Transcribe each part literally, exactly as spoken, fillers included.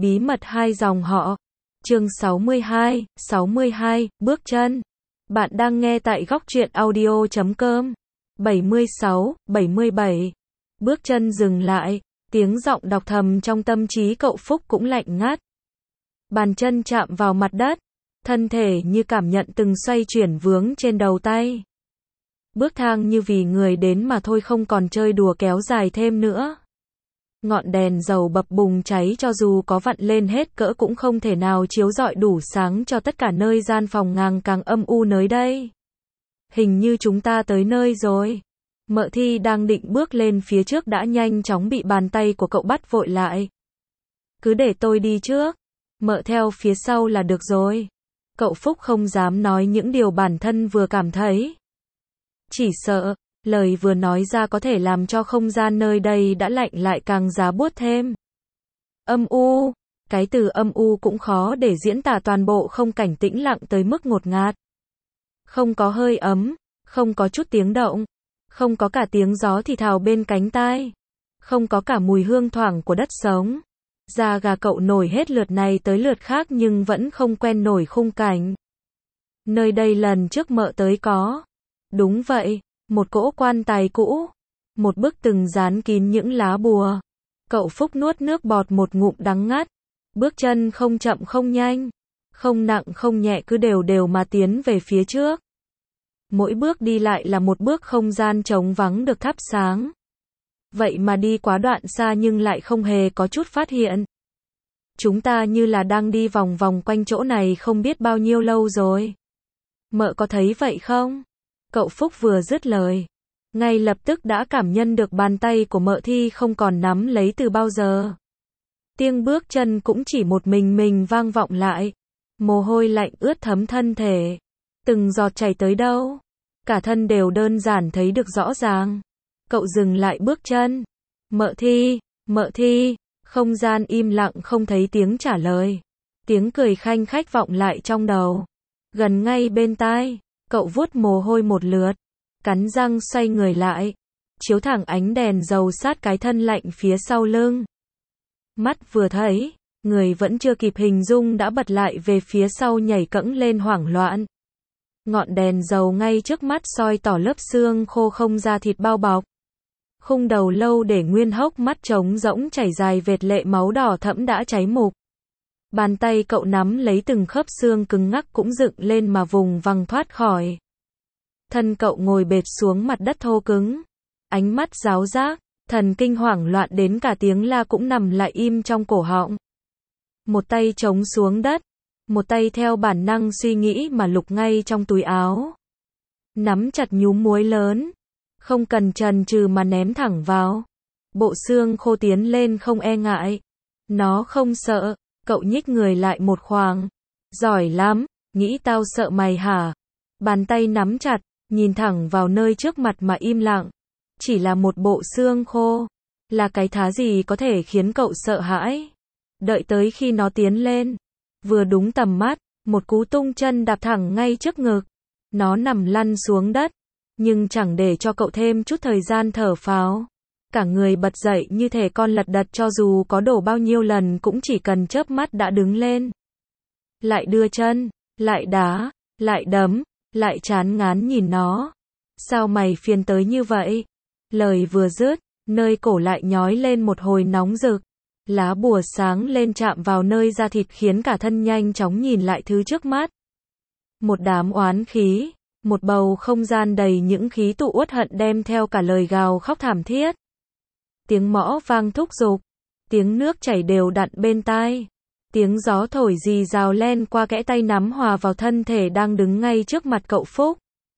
bí mật hai dòng họ. Chương sáu mươi hai, sáu mươi hai, bước chân. Bạn đang nghe tại góc truyện audio chấm com. bảy mươi sáu, bảy mươi bảy. Bước chân dừng lại, tiếng giọng đọc thầm trong tâm trí cậu Phúc cũng lạnh ngắt. Bàn chân chạm vào mặt đất, thân thể như cảm nhận từng xoay chuyển vướng trên đầu tay. Bước thang như vì người đến mà thôi, không còn chơi đùa kéo dài thêm nữa. Ngọn đèn dầu bập bùng cháy cho dù có vặn lên hết cỡ cũng không thể nào chiếu rọi đủ sáng cho tất cả nơi gian phòng ngang càng âm u nơi đây. Hình như chúng ta tới nơi rồi. Mợ Thi đang định bước lên phía trước đã nhanh chóng bị bàn tay của cậu bắt vội lại. Cứ để tôi đi trước. Mợ theo phía sau là được rồi. Cậu Phúc không dám nói những điều bản thân vừa cảm thấy. Chỉ sợ, lời vừa nói ra có thể làm cho không gian nơi đây đã lạnh lại càng giá buốt thêm. Âm u, cái từ âm u cũng khó để diễn tả toàn bộ không cảnh tĩnh lặng tới mức ngột ngạt. Không có hơi ấm, không có chút tiếng động, không có cả tiếng gió thì thào bên cánh tai, không có cả mùi hương thoảng của đất sống. Da gà cậu nổi hết lượt này tới lượt khác nhưng vẫn không quen nổi khung cảnh. Nơi đây lần trước mợ tới có. Đúng vậy, một cỗ quan tài cũ, một bức tường dán kín những lá bùa. Cậu Phúc nuốt nước bọt một ngụm đắng ngắt, bước chân không chậm không nhanh, không nặng không nhẹ cứ đều đều mà tiến về phía trước. Mỗi bước đi lại là một bước không gian trống vắng được thắp sáng. Vậy mà đi quá đoạn xa nhưng lại không hề có chút phát hiện. Chúng ta như là đang đi vòng vòng quanh chỗ này không biết bao nhiêu lâu rồi. Mợ có thấy vậy không? Cậu Phúc vừa dứt lời, ngay lập tức đã cảm nhận được bàn tay của Mợ Thi không còn nắm lấy từ bao giờ. Tiếng bước chân cũng chỉ một mình mình vang vọng lại. Mồ hôi lạnh ướt thấm thân thể. Từng giọt chảy tới đâu. Cả thân đều đơn giản thấy được rõ ràng. Cậu dừng lại bước chân. Mợ Thi, Mợ Thi, không gian im lặng không thấy tiếng trả lời. Tiếng cười khanh khách vọng lại trong đầu. Gần ngay bên tai. Cậu vuốt mồ hôi một lượt, cắn răng xoay người lại, chiếu thẳng ánh đèn dầu sát cái thân lạnh phía sau lưng. Mắt vừa thấy, người vẫn chưa kịp hình dung đã bật lại về phía sau nhảy cẫng lên hoảng loạn. Ngọn đèn dầu ngay trước mắt soi tỏ lớp xương khô không da thịt bao bọc. Khung đầu lâu để nguyên hốc mắt trống rỗng chảy dài vệt lệ máu đỏ thẫm đã cháy mục. Bàn tay cậu nắm lấy từng khớp xương cứng ngắc cũng dựng lên mà vùng vằng thoát khỏi. Thân cậu ngồi bệt xuống mặt đất thô cứng. Ánh mắt ráo rác, thần kinh hoảng loạn đến cả tiếng la cũng nằm lại im trong cổ họng. Một tay chống xuống đất, một tay theo bản năng suy nghĩ mà lục ngay trong túi áo. Nắm chặt nhúm muối lớn, không cần chần chừ mà ném thẳng vào. Bộ xương khô tiến lên không e ngại. Nó không sợ. Cậu nhích người lại một khoảng. Giỏi lắm, nghĩ tao sợ mày hả? Bàn tay nắm chặt, nhìn thẳng vào nơi trước mặt mà im lặng. Chỉ là một bộ xương khô. Là cái thá gì có thể khiến cậu sợ hãi? Đợi tới khi nó tiến lên. Vừa đúng tầm mắt, một cú tung chân đạp thẳng ngay trước ngực. Nó nằm lăn xuống đất. Nhưng chẳng để cho cậu thêm chút thời gian thở phào. Cả người bật dậy như thể con lật đật cho dù có đổ bao nhiêu lần cũng chỉ cần chớp mắt đã đứng lên. Lại đưa chân, lại đá, lại đấm, lại chán ngán nhìn nó. Sao mày phiền tới như vậy? Lời vừa dứt, nơi cổ lại nhói lên một hồi nóng rực. Lá bùa sáng lên chạm vào nơi da thịt khiến cả thân nhanh chóng nhìn lại thứ trước mắt. Một đám oán khí, một bầu không gian đầy những khí tụ uất hận đem theo cả lời gào khóc thảm thiết. Tiếng mõ vang thúc giục, tiếng nước chảy đều đặn bên tai, tiếng gió thổi rì rào len qua kẽ tay nắm hòa vào thân thể đang đứng ngay trước mặt cậu Phúc.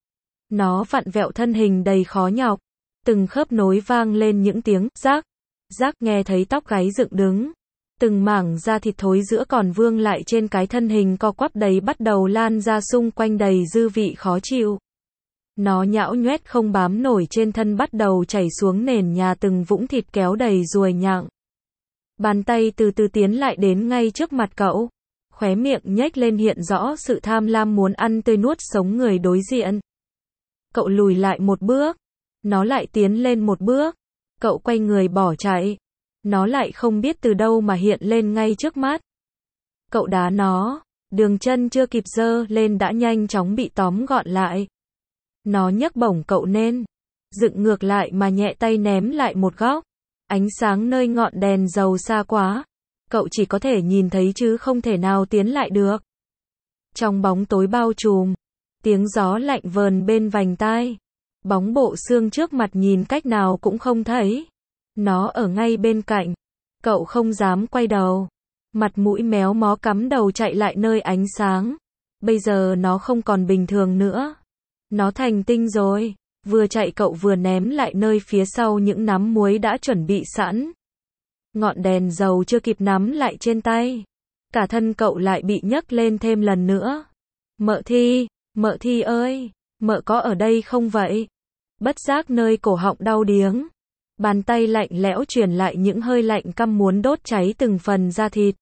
Nó vặn vẹo thân hình đầy khó nhọc, từng khớp nối vang lên những tiếng rác, rác nghe thấy tóc gáy dựng đứng, từng mảng da thịt thối giữa còn vương lại trên cái thân hình co quắp đầy bắt đầu lan ra xung quanh đầy dư vị khó chịu. Nó nhão nhoét không bám nổi trên thân bắt đầu chảy xuống nền nhà từng vũng thịt kéo đầy ruồi nhặng. Bàn tay từ từ tiến lại đến ngay trước mặt cậu. Khóe miệng nhếch lên hiện rõ sự tham lam muốn ăn tươi nuốt sống người đối diện. Cậu lùi lại một bước. Nó lại tiến lên một bước. Cậu quay người bỏ chạy. nó lại không biết từ đâu mà hiện lên ngay trước mắt. Cậu đá nó, đường chân chưa kịp giơ lên đã nhanh chóng bị tóm gọn lại. Nó nhấc bổng cậu lên, dựng ngược lại mà nhẹ tay ném lại một góc. Ánh sáng nơi ngọn đèn dầu xa quá, cậu chỉ có thể nhìn thấy chứ không thể nào tiến lại được. Trong bóng tối bao trùm, tiếng gió lạnh vờn bên vành tai. Bóng bộ xương trước mặt nhìn cách nào cũng không thấy. Nó ở ngay bên cạnh. Cậu không dám quay đầu. Mặt mũi méo mó cắm đầu chạy lại nơi ánh sáng. Bây giờ nó không còn bình thường nữa. Nó thành tinh rồi. Vừa chạy cậu vừa ném lại nơi phía sau những nắm muối đã chuẩn bị sẵn. Ngọn đèn dầu chưa kịp nắm lại trên tay. Cả thân cậu lại bị nhấc lên thêm lần nữa. Mợ Thi, Mợ Thi ơi, mợ có ở đây không vậy? Bất giác nơi cổ họng đau điếng. Bàn tay lạnh lẽo truyền lại những hơi lạnh căm muốn đốt cháy từng phần da thịt.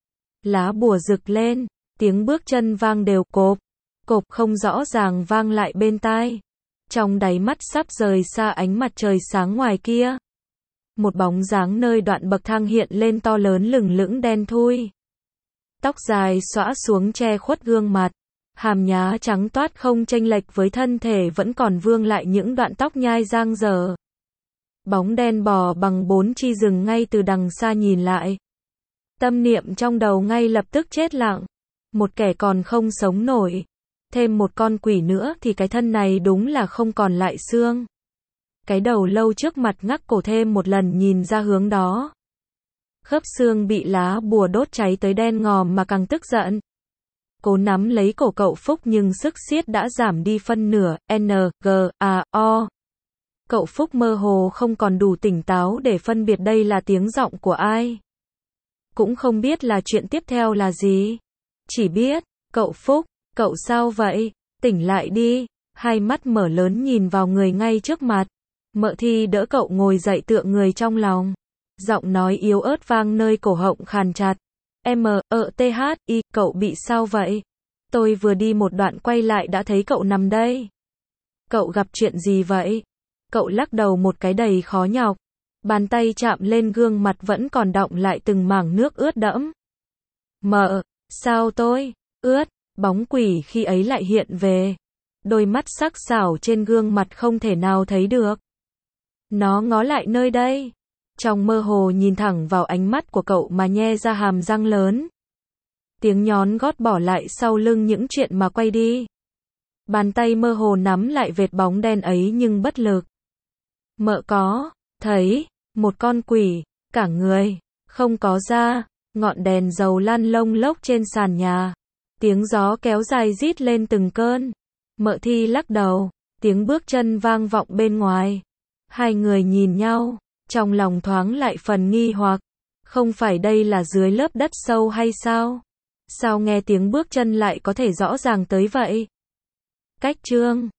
Lá bùa rực lên, tiếng bước chân vang đều cộp, cộp không rõ ràng vang lại bên tai. Trong đáy mắt sắp rời xa ánh mặt trời sáng ngoài kia. Một bóng dáng nơi đoạn bậc thang hiện lên to lớn lửng lững đen thui. Tóc dài xõa xuống che khuất gương mặt. Hàm nhá trắng toát không chênh lệch với thân thể vẫn còn vương lại những đoạn tóc nhai dang dở. Bóng đen bò bằng bốn chi rừng ngay từ đằng xa nhìn lại. Tâm niệm trong đầu ngay lập tức chết lặng. Một kẻ còn không sống nổi. Thêm một con quỷ nữa thì cái thân này đúng là không còn lại xương. Cái đầu lâu trước mặt ngắc cổ thêm một lần nhìn ra hướng đó. Khớp xương bị lá bùa đốt cháy tới đen ngòm mà càng tức giận. Cố nắm lấy cổ cậu Phúc nhưng sức siết đã giảm đi phân nửa, N, G, A, O. Cậu Phúc mơ hồ không còn đủ tỉnh táo để phân biệt đây là tiếng giọng của ai. Cũng không biết là chuyện tiếp theo là gì. Chỉ biết, cậu Phúc, cậu sao vậy? Tỉnh lại đi. Hai mắt mở lớn nhìn vào người ngay trước mặt. Mợ Thi đỡ cậu ngồi dậy tựa người trong lòng. Giọng nói yếu ớt vang nơi cổ họng khàn chặt. M, E, T, H, I, cậu bị sao vậy? Tôi vừa đi một đoạn quay lại đã thấy cậu nằm đây. Cậu gặp chuyện gì vậy? Cậu lắc đầu một cái đầy khó nhọc. Bàn tay chạm lên gương mặt vẫn còn đọng lại từng mảng nước ướt đẫm. Mợ, sao tôi? Ướt, bóng quỷ khi ấy lại hiện về. Đôi mắt sắc sảo trên gương mặt không thể nào thấy được. Nó ngó lại nơi đây. Trong mơ hồ nhìn thẳng vào ánh mắt của cậu mà nhe ra hàm răng lớn. Tiếng nhón gót bỏ lại sau lưng những chuyện mà quay đi. Bàn tay mơ hồ nắm lại vệt bóng đen ấy nhưng bất lực. Mợ có thấy một con quỷ, cả người, không có da, ngọn đèn dầu lăn lông lốc trên sàn nhà. Tiếng gió kéo dài rít lên từng cơn. Mợ Thi lắc đầu, tiếng bước chân vang vọng bên ngoài. Hai người nhìn nhau, trong lòng thoáng lại phần nghi hoặc. Không phải đây là dưới lớp đất sâu hay sao? Sao nghe tiếng bước chân lại có thể rõ ràng tới vậy? Cách chương